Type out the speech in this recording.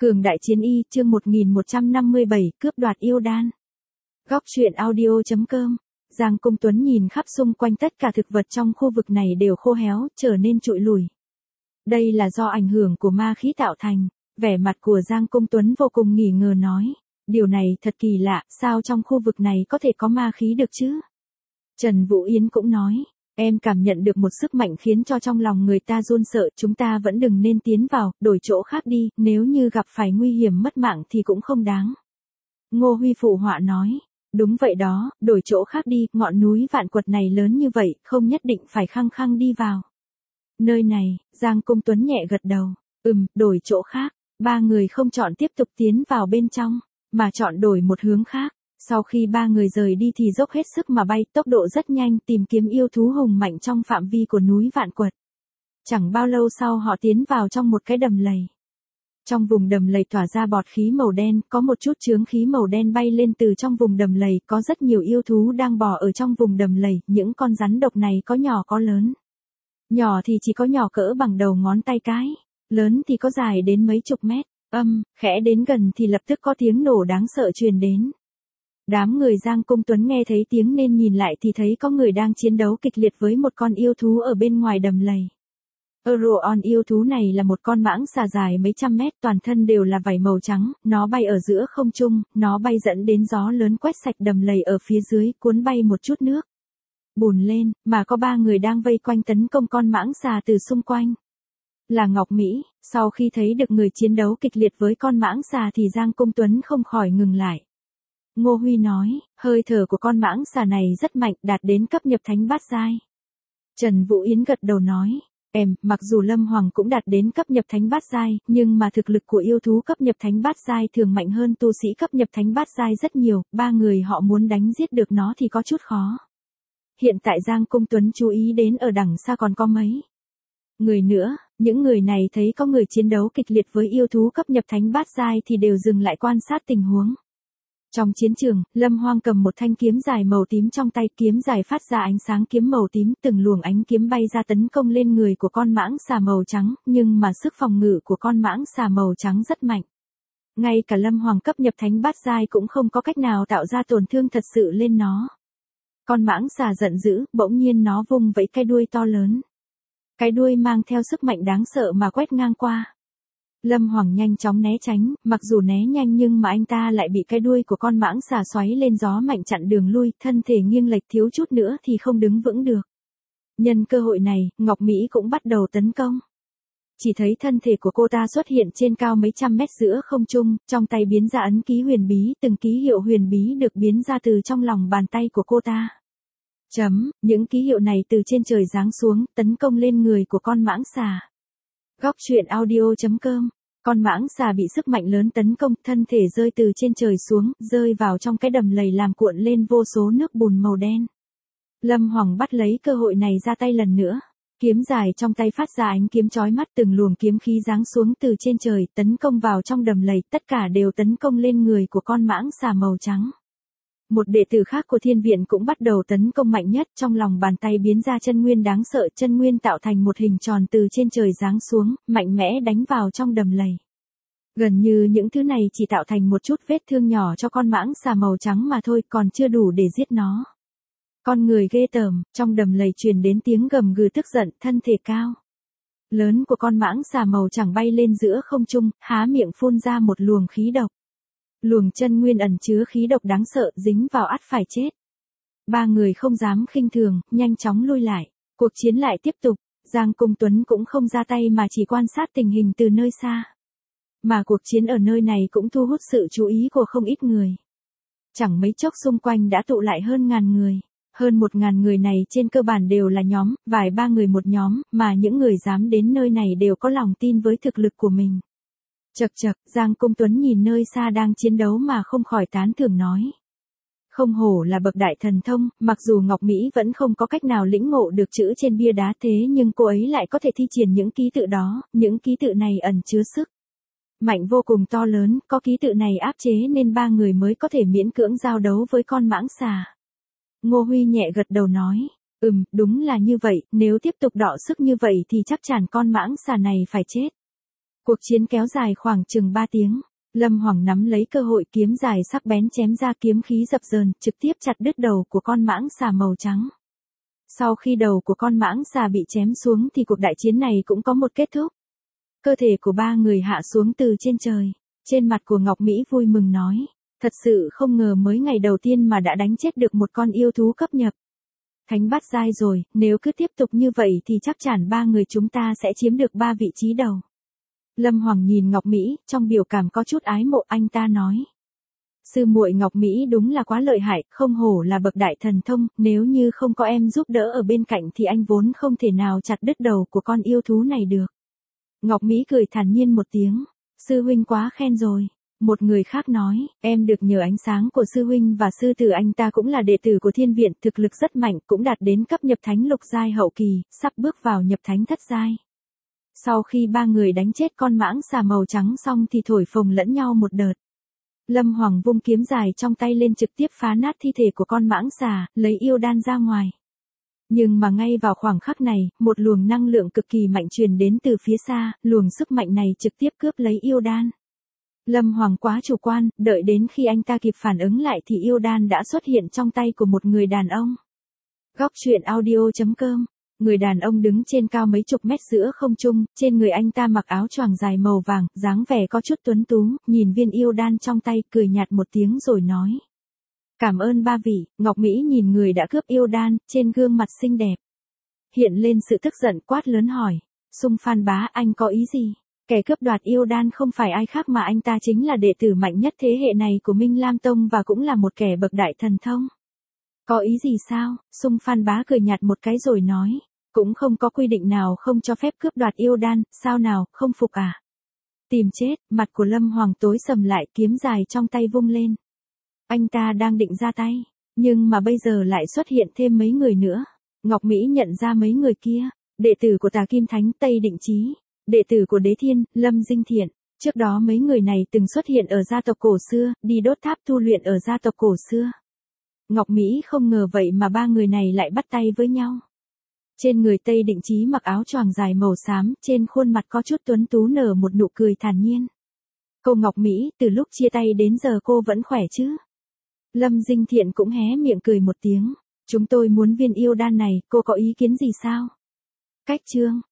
Cường đại chiến y, chương 1157, cướp đoạt yêu đan. Góc truyện audio.com. Giang Công Tuấn nhìn khắp xung quanh, tất cả thực vật trong khu vực này đều khô héo, trở nên trụi lùi. Đây là do ảnh hưởng của ma khí tạo thành. Vẻ mặt của Giang Công Tuấn vô cùng nghi ngờ nói. Điều này thật kỳ lạ, sao trong khu vực này có thể có ma khí được chứ? Trần Vũ Yến cũng nói. Em cảm nhận được một sức mạnh khiến cho trong lòng người ta run sợ, chúng ta vẫn đừng nên tiến vào, đổi chỗ khác đi, nếu như gặp phải nguy hiểm mất mạng thì cũng không đáng. Ngô Huy phụ họa nói, đúng vậy đó, đổi chỗ khác đi, ngọn núi Vạn Quật này lớn như vậy, không nhất định phải khăng khăng đi vào. Nơi này, Giang Công Tuấn nhẹ gật đầu, đổi chỗ khác, ba người không chọn tiếp tục tiến vào bên trong, mà chọn đổi một hướng khác. Sau khi ba người rời đi thì dốc hết sức mà bay, tốc độ rất nhanh, tìm kiếm yêu thú hùng mạnh trong phạm vi của núi Vạn Quật. Chẳng bao lâu sau họ tiến vào trong một cái đầm lầy. Trong vùng đầm lầy tỏa ra bọt khí màu đen, có một chút chướng khí màu đen bay lên từ trong vùng đầm lầy, có rất nhiều yêu thú đang bò ở trong vùng đầm lầy, những con rắn độc này có nhỏ có lớn. Nhỏ thì chỉ có nhỏ cỡ bằng đầu ngón tay cái, lớn thì có dài đến mấy chục mét, khẽ đến gần thì lập tức có tiếng nổ đáng sợ truyền đến. Đám người Giang Công Tuấn nghe thấy tiếng nên nhìn lại thì thấy có người đang chiến đấu kịch liệt với một con yêu thú ở bên ngoài đầm lầy. Euroon yêu thú này là một con mãng xà dài mấy trăm mét, toàn thân đều là vảy màu trắng, nó bay ở giữa không trung, nó bay dẫn đến gió lớn quét sạch đầm lầy ở phía dưới, cuốn bay một chút nước bùn lên, mà có ba người đang vây quanh tấn công con mãng xà từ xung quanh. Là Ngọc Mỹ, sau khi thấy được người chiến đấu kịch liệt với con mãng xà thì Giang Công Tuấn không khỏi ngừng lại. Ngô Huy nói, hơi thở của con mãng xà này rất mạnh, đạt đến cấp nhập thánh bát giai. Trần Vũ Yến gật đầu nói, mặc dù Lâm Hoàng cũng đạt đến cấp nhập thánh bát giai, nhưng mà thực lực của yêu thú cấp nhập thánh bát giai thường mạnh hơn tu sĩ cấp nhập thánh bát giai rất nhiều, ba người họ muốn đánh giết được nó thì có chút khó. Hiện tại Giang Công Tuấn chú ý đến ở đằng xa còn có mấy người nữa, những người này thấy có người chiến đấu kịch liệt với yêu thú cấp nhập thánh bát giai thì đều dừng lại quan sát tình huống. Trong chiến trường, Lâm Hoang cầm một thanh kiếm dài màu tím trong tay, kiếm dài phát ra ánh sáng kiếm màu tím, từng luồng ánh kiếm bay ra tấn công lên người của con mãng xà màu trắng, nhưng mà sức phòng ngự của con mãng xà màu trắng rất mạnh. Ngay cả Lâm Hoàng cấp nhập thánh bát giai cũng không có cách nào tạo ra tổn thương thật sự lên nó. Con mãng xà giận dữ, bỗng nhiên nó vung vẫy cái đuôi to lớn. Cái đuôi mang theo sức mạnh đáng sợ mà quét ngang qua. Lâm Hoàng nhanh chóng né tránh, mặc dù né nhanh nhưng mà anh ta lại bị cái đuôi của con mãng xà xoáy lên gió mạnh chặn đường lui, thân thể nghiêng lệch thiếu chút nữa thì không đứng vững được. Nhân cơ hội này, Ngọc Mỹ cũng bắt đầu tấn công. Chỉ thấy thân thể của cô ta xuất hiện trên cao mấy trăm mét giữa không trung, trong tay biến ra ấn ký huyền bí, từng ký hiệu huyền bí được biến ra từ trong lòng bàn tay của cô ta. Những ký hiệu này từ trên trời giáng xuống, tấn công lên người của con mãng xà. Góc truyện audio.com. Con mãng xà bị sức mạnh lớn tấn công, thân thể rơi từ trên trời xuống, rơi vào trong cái đầm lầy làm cuộn lên vô số nước bùn màu đen. Lâm Hoàng bắt lấy cơ hội này ra tay lần nữa. Kiếm dài trong tay phát ra ánh kiếm chói mắt, từng luồng kiếm khí giáng xuống từ trên trời, tấn công vào trong đầm lầy, tất cả đều tấn công lên người của con mãng xà màu trắng. Một đệ tử khác của thiên viện cũng bắt đầu tấn công mạnh nhất, trong lòng bàn tay biến ra chân nguyên đáng sợ, chân nguyên tạo thành một hình tròn từ trên trời giáng xuống, mạnh mẽ đánh vào trong đầm lầy. Gần như những thứ này chỉ tạo thành một chút vết thương nhỏ cho con mãng xà màu trắng mà thôi, còn chưa đủ để giết nó. Con người ghê tởm, trong đầm lầy truyền đến tiếng gầm gừ tức giận, thân thể cao lớn của con mãng xà màu trắng bay lên giữa không trung, há miệng phun ra một luồng khí độc. Luồng chân nguyên ẩn chứa khí độc đáng sợ, dính vào ắt phải chết. Ba người không dám khinh thường, nhanh chóng lui lại. Cuộc chiến lại tiếp tục, Giang Công Tuấn cũng không ra tay mà chỉ quan sát tình hình từ nơi xa. Mà cuộc chiến ở nơi này cũng thu hút sự chú ý của không ít người. Chẳng mấy chốc xung quanh đã tụ lại hơn 1000 người. Hơn 1000 người này trên cơ bản đều là nhóm, vài ba người một nhóm, mà những người dám đến nơi này đều có lòng tin với thực lực của mình. Chậc chậc, Giang Công Tuấn nhìn nơi xa đang chiến đấu mà không khỏi tán thưởng nói. Không hổ là bậc đại thần thông, mặc dù Ngọc Mỹ vẫn không có cách nào lĩnh ngộ được chữ trên bia đá thế nhưng cô ấy lại có thể thi triển những ký tự đó, những ký tự này ẩn chứa sức mạnh vô cùng to lớn, có ký tự này áp chế nên ba người mới có thể miễn cưỡng giao đấu với con mãng xà. Ngô Huy nhẹ gật đầu nói, đúng là như vậy, nếu tiếp tục đọ sức như vậy thì chắc chắn con mãng xà này phải chết. Cuộc chiến kéo dài khoảng chừng 3 tiếng. Lâm Hoàng nắm lấy cơ hội kiếm dài sắc bén chém ra, kiếm khí dập dờn, trực tiếp chặt đứt đầu của con mãng xà màu trắng. Sau khi đầu của con mãng xà bị chém xuống thì cuộc đại chiến này cũng có một kết thúc. Cơ thể của ba người hạ xuống từ trên trời. Trên mặt của Ngọc Mỹ vui mừng nói. Thật sự không ngờ mới ngày đầu tiên mà đã đánh chết được một con yêu thú cấp nhập thánh bát giai rồi, nếu cứ tiếp tục như vậy thì chắc chắn ba người chúng ta sẽ chiếm được 3 vị trí đầu. Lâm Hoàng nhìn Ngọc Mỹ, trong biểu cảm có chút ái mộ, anh ta nói. Sư muội Ngọc Mỹ đúng là quá lợi hại, không hổ là bậc đại thần thông, nếu như không có em giúp đỡ ở bên cạnh thì anh vốn không thể nào chặt đứt đầu của con yêu thú này được. Ngọc Mỹ cười thản nhiên một tiếng, sư huynh quá khen rồi. Một người khác nói, em được nhờ ánh sáng của sư huynh và sư tử, anh ta cũng là đệ tử của thiên viện, thực lực rất mạnh, cũng đạt đến cấp nhập thánh lục giai hậu kỳ, sắp bước vào nhập thánh thất giai. Sau khi ba người đánh chết con mãng xà màu trắng xong thì thổi phồng lẫn nhau một đợt. Lâm Hoàng vung kiếm dài trong tay lên trực tiếp phá nát thi thể của con mãng xà, lấy yêu đan ra ngoài. Nhưng mà ngay vào khoảng khắc này, một luồng năng lượng cực kỳ mạnh truyền đến từ phía xa, luồng sức mạnh này trực tiếp cướp lấy yêu đan. Lâm Hoàng quá chủ quan, đợi đến khi anh ta kịp phản ứng lại thì yêu đan đã xuất hiện trong tay của một người đàn ông. Góc truyện audio.com. Người đàn ông đứng trên cao mấy chục mét giữa không trung, trên người anh ta mặc áo choàng dài màu vàng, dáng vẻ có chút tuấn tú, nhìn viên yêu đan trong tay, cười nhạt một tiếng rồi nói. Cảm ơn ba vị. Ngọc Mỹ nhìn người đã cướp yêu đan, trên gương mặt xinh đẹp hiện lên sự tức giận, quát lớn hỏi. Sung Phan bá, anh có ý gì? Kẻ cướp đoạt yêu đan không phải ai khác mà anh ta chính là đệ tử mạnh nhất thế hệ này của Minh Lam Tông và cũng là một kẻ bậc đại thần thông. Có ý gì sao? Sung Phan bá cười nhạt một cái rồi nói. Cũng không có quy định nào không cho phép cướp đoạt yêu đan, sao nào, không phục à? Tìm chết, mặt của Lâm Hoàng tối sầm lại, kiếm dài trong tay vung lên. Anh ta đang định ra tay, nhưng mà bây giờ lại xuất hiện thêm mấy người nữa. Ngọc Mỹ nhận ra mấy người kia, đệ tử của Tà Kim Thánh Tây Định Chí, đệ tử của Đế Thiên, Lâm Dinh Thiện. Trước đó mấy người này từng xuất hiện ở gia tộc cổ xưa, đi đốt tháp tu luyện ở gia tộc cổ xưa. Ngọc Mỹ không ngờ vậy mà ba người này lại bắt tay với nhau. Trên người Tây Định Chí mặc áo choàng dài màu xám, trên khuôn mặt có chút tuấn tú nở một nụ cười thản nhiên. Cô Ngọc Mỹ, từ lúc chia tay đến giờ cô vẫn khỏe chứ? Lâm Dinh Thiện cũng hé miệng cười một tiếng. Chúng tôi muốn viên yêu đan này, cô có ý kiến gì sao? Cách chương.